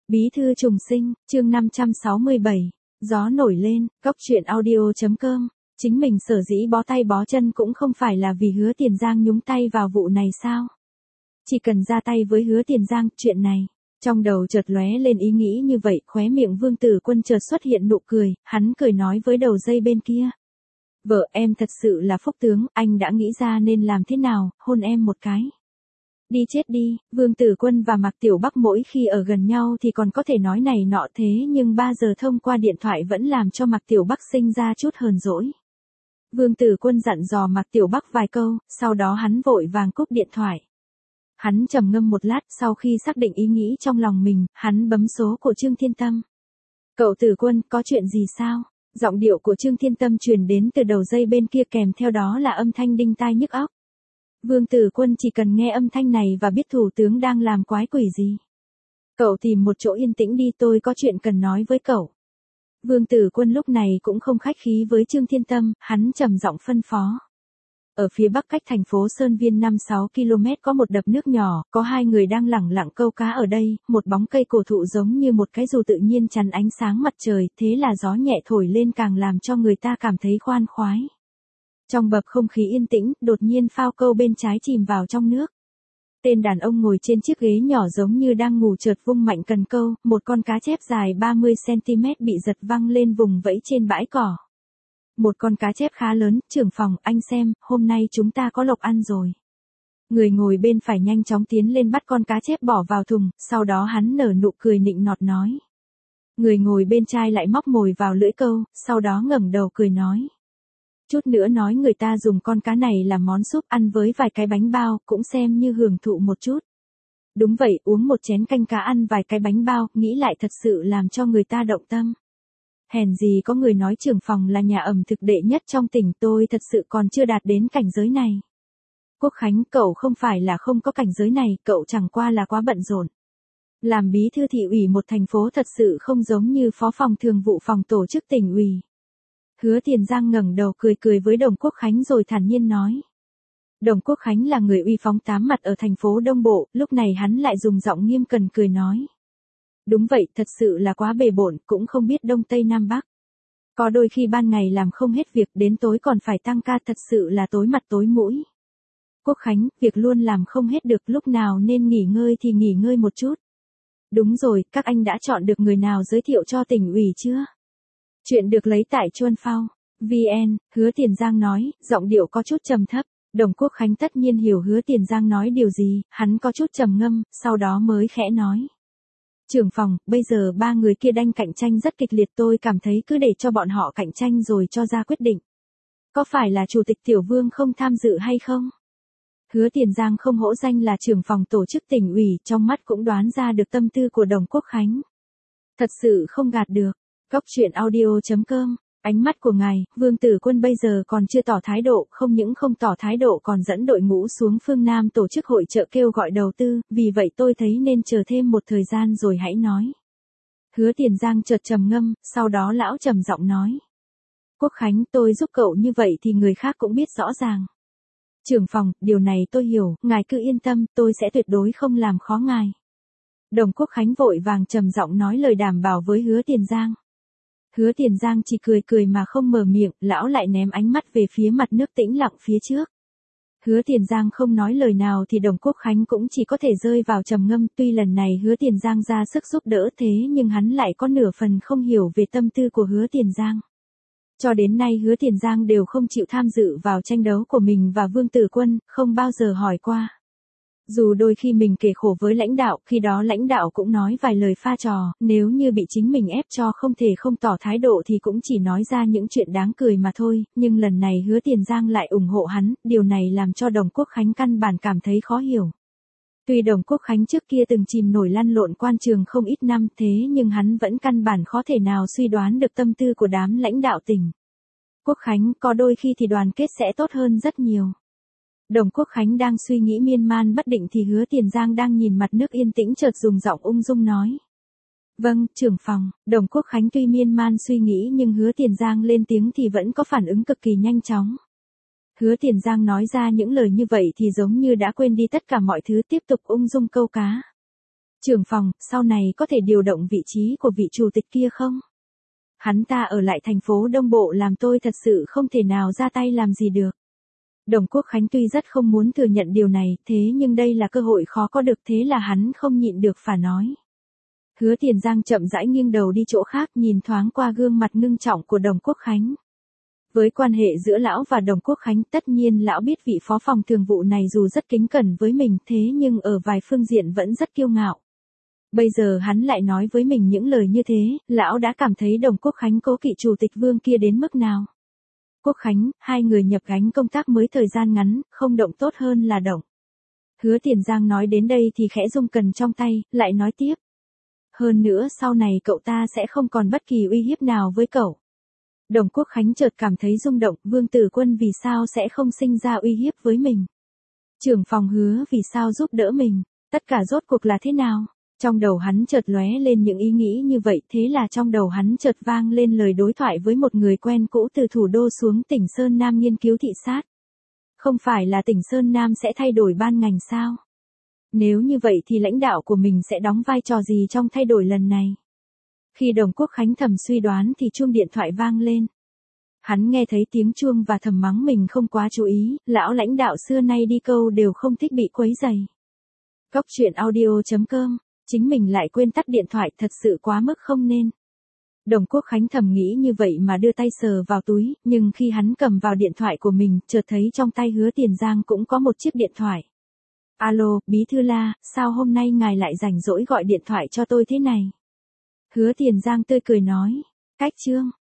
Bí thư trùng sinh, chương 567, gió nổi lên, góc truyện audio.com, chính mình sở dĩ bó tay bó chân cũng không phải là vì Hứa Tiền Giang nhúng tay vào vụ này sao? Chỉ cần ra tay với Hứa Tiền Giang, chuyện này, trong đầu chợt lóe lên ý nghĩ như vậy, khóe miệng Vương Tử Quân chợt xuất hiện nụ cười, hắn cười nói với đầu dây bên kia. Vợ em thật sự là phúc tướng, anh đã nghĩ ra nên làm thế nào, hôn em một cái. Đi chết đi, Vương Tử Quân và Mạc Tiểu Bắc mỗi khi ở gần nhau thì còn có thể nói này nọ thế nhưng 3 giờ thông qua điện thoại vẫn làm cho Mạc Tiểu Bắc sinh ra chút hờn dỗi. Vương Tử Quân dặn dò Mạc Tiểu Bắc vài câu, sau đó hắn vội vàng cúp điện thoại. Hắn trầm ngâm một lát, sau khi xác định ý nghĩ trong lòng mình, hắn bấm số của Trương Thiên Tâm. Cậu Tử Quân, có chuyện gì sao? Giọng điệu của Trương Thiên Tâm truyền đến từ đầu dây bên kia kèm theo đó là âm thanh đinh tai nhức óc. Vương Tử Quân chỉ cần nghe âm thanh này và biết thủ tướng đang làm quái quỷ gì. Cậu tìm một chỗ yên tĩnh đi, tôi có chuyện cần nói với cậu. Vương Tử Quân lúc này cũng không khách khí với Trương Thiên Tâm, hắn trầm giọng phân phó. Ở phía bắc cách thành phố Sơn Viên 5-6 km có một đập nước nhỏ, có hai người đang lẳng lặng câu cá ở đây, một bóng cây cổ thụ giống như một cái dù tự nhiên chắn ánh sáng mặt trời, thế là gió nhẹ thổi lên càng làm cho người ta cảm thấy khoan khoái. Trong bập không khí yên tĩnh, đột nhiên phao câu bên trái chìm vào trong nước. Tên đàn ông ngồi trên chiếc ghế nhỏ giống như đang ngủ chợt vung mạnh cần câu, một con cá chép dài 30cm bị giật văng lên vùng vẫy trên bãi cỏ. Một con cá chép khá lớn, trưởng phòng, anh xem, hôm nay chúng ta có lộc ăn rồi. Người ngồi bên phải nhanh chóng tiến lên bắt con cá chép bỏ vào thùng, sau đó hắn nở nụ cười nịnh nọt nói. Người ngồi bên trái lại móc mồi vào lưỡi câu, sau đó ngẩng đầu cười nói. Chút nữa nói người ta dùng con cá này làm món súp ăn với vài cái bánh bao, cũng xem như hưởng thụ một chút. Đúng vậy, uống một chén canh cá ăn vài cái bánh bao, nghĩ lại thật sự làm cho người ta động tâm. Hèn gì có người nói trưởng phòng là nhà ẩm thực đệ nhất trong tỉnh, tôi thật sự còn chưa đạt đến cảnh giới này. Quốc Khánh, cậu không phải là không có cảnh giới này, cậu chẳng qua là quá bận rộn. Làm bí thư thị ủy một thành phố thật sự không giống như phó phòng thường vụ phòng tổ chức tỉnh ủy. Hứa Tiền Giang ngẩng đầu cười cười với Đồng Quốc Khánh rồi thản nhiên nói. Đồng Quốc Khánh là người uy phong tám mặt ở thành phố Đông Bộ, lúc này hắn lại dùng giọng nghiêm cẩn cười nói. Đúng vậy, thật sự là quá bề bộn, cũng không biết Đông Tây Nam Bắc. Có đôi khi ban ngày làm không hết việc, đến tối còn phải tăng ca, thật sự là tối mặt tối mũi. Quốc Khánh, việc luôn làm không hết được, lúc nào nên nghỉ ngơi thì nghỉ ngơi một chút. Đúng rồi, các anh đã chọn được người nào giới thiệu cho tỉnh ủy chưa? Chuyện được lấy tại Chuan Phao, VN, Hứa Tiền Giang nói, giọng điệu có chút trầm thấp. Đồng Quốc Khánh tất nhiên hiểu Hứa Tiền Giang nói điều gì, hắn có chút trầm ngâm, sau đó mới khẽ nói. Trưởng phòng, bây giờ ba người kia đang cạnh tranh rất kịch liệt, tôi cảm thấy cứ để cho bọn họ cạnh tranh rồi cho ra quyết định. Có phải là Chủ tịch Tiểu Vương không tham dự hay không? Hứa Tiền Giang không hổ danh là trưởng phòng tổ chức tỉnh ủy, trong mắt cũng đoán ra được tâm tư của Đồng Quốc Khánh. Thật sự không gạt được. Góc truyện audio.com, ánh mắt của ngài, Vương Tử Quân bây giờ còn chưa tỏ thái độ, không những không tỏ thái độ còn dẫn đội ngũ xuống phương Nam tổ chức hội chợ kêu gọi đầu tư, vì vậy tôi thấy nên chờ thêm một thời gian rồi hãy nói. Hứa Tiền Giang chợt trầm ngâm, sau đó lão trầm giọng nói. Quốc Khánh, tôi giúp cậu như vậy thì người khác cũng biết rõ ràng. Trưởng phòng, điều này tôi hiểu, ngài cứ yên tâm, tôi sẽ tuyệt đối không làm khó ngài. Đồng Quốc Khánh vội vàng trầm giọng nói lời đảm bảo với Hứa Tiền Giang. Hứa Tiền Giang chỉ cười cười mà không mở miệng, lão lại ném ánh mắt về phía mặt nước tĩnh lặng phía trước. Hứa Tiền Giang không nói lời nào thì Đồng Quốc Khánh cũng chỉ có thể rơi vào trầm ngâm, tuy lần này Hứa Tiền Giang ra sức giúp đỡ thế nhưng hắn lại có nửa phần không hiểu về tâm tư của Hứa Tiền Giang. Cho đến nay Hứa Tiền Giang đều không chịu tham dự vào tranh đấu của mình và Vương Tử Quân, không bao giờ hỏi qua. Dù đôi khi mình kể khổ với lãnh đạo, khi đó lãnh đạo cũng nói vài lời pha trò, nếu như bị chính mình ép cho không thể không tỏ thái độ thì cũng chỉ nói ra những chuyện đáng cười mà thôi, nhưng lần này Hứa Tiền Giang lại ủng hộ hắn, điều này làm cho Đồng Quốc Khánh căn bản cảm thấy khó hiểu. Tuy Đồng Quốc Khánh trước kia từng chìm nổi lăn lộn quan trường không ít năm thế nhưng hắn vẫn căn bản khó thể nào suy đoán được tâm tư của đám lãnh đạo tỉnh. Quốc Khánh, có đôi khi thì đoàn kết sẽ tốt hơn rất nhiều. Đồng Quốc Khánh đang suy nghĩ miên man bất định thì Hứa Tiền Giang đang nhìn mặt nước yên tĩnh chợt dùng giọng ung dung nói. Vâng, trưởng phòng, Đồng Quốc Khánh tuy miên man suy nghĩ nhưng Hứa Tiền Giang lên tiếng thì vẫn có phản ứng cực kỳ nhanh chóng. Hứa Tiền Giang nói ra những lời như vậy thì giống như đã quên đi tất cả mọi thứ tiếp tục ung dung câu cá. Trưởng phòng, sau này có thể điều động vị trí của vị chủ tịch kia không? Hắn ta ở lại thành phố Đông Bộ làm tôi thật sự không thể nào ra tay làm gì được. Đồng Quốc Khánh tuy rất không muốn thừa nhận điều này, thế nhưng đây là cơ hội khó có được, thế là hắn không nhịn được phả nói. Hứa Tiền Giang chậm rãi nghiêng đầu đi chỗ khác, nhìn thoáng qua gương mặt ngưng trọng của Đồng Quốc Khánh. Với quan hệ giữa lão và Đồng Quốc Khánh, tất nhiên lão biết vị phó phòng thường vụ này dù rất kính cẩn với mình, thế nhưng ở vài phương diện vẫn rất kiêu ngạo. Bây giờ hắn lại nói với mình những lời như thế, lão đã cảm thấy Đồng Quốc Khánh cố kỵ chủ tịch Vương kia đến mức nào. Quốc Khánh, hai người nhập gánh công tác mới thời gian ngắn, không động tốt hơn là động. Hứa Tiền Giang nói đến đây thì khẽ rung cần trong tay, lại nói tiếp. Hơn nữa sau này cậu ta sẽ không còn bất kỳ uy hiếp nào với cậu. Đồng Quốc Khánh chợt cảm thấy rung động, Vương Tử Quân vì sao sẽ không sinh ra uy hiếp với mình? Trưởng phòng Hứa vì sao giúp đỡ mình? Tất cả rốt cuộc là thế nào? Trong đầu hắn chợt lóe lên những ý nghĩ như vậy, thế là trong đầu hắn chợt vang lên lời đối thoại với một người quen cũ từ thủ đô xuống tỉnh Sơn Nam nghiên cứu thị sát. Không phải là tỉnh Sơn Nam sẽ thay đổi ban ngành sao? Nếu như vậy thì lãnh đạo của mình sẽ đóng vai trò gì trong thay đổi lần này? Khi Đồng Quốc Khánh thầm suy đoán thì chuông điện thoại vang lên. Hắn nghe thấy tiếng chuông và thầm mắng mình không quá chú ý, lão lãnh đạo xưa nay đi câu đều không thích bị quấy rầy. Cóc truyện audio.com, chính mình lại quên tắt điện thoại, thật sự quá mức không nên. Đồng Quốc Khánh thầm nghĩ như vậy mà đưa tay sờ vào túi, nhưng khi hắn cầm vào điện thoại của mình, chợt thấy trong tay Hứa Tiền Giang cũng có một chiếc điện thoại. Alo, Bí thư La, sao hôm nay ngài lại rảnh rỗi gọi điện thoại cho tôi thế này? Hứa Tiền Giang tươi cười nói, cách chương.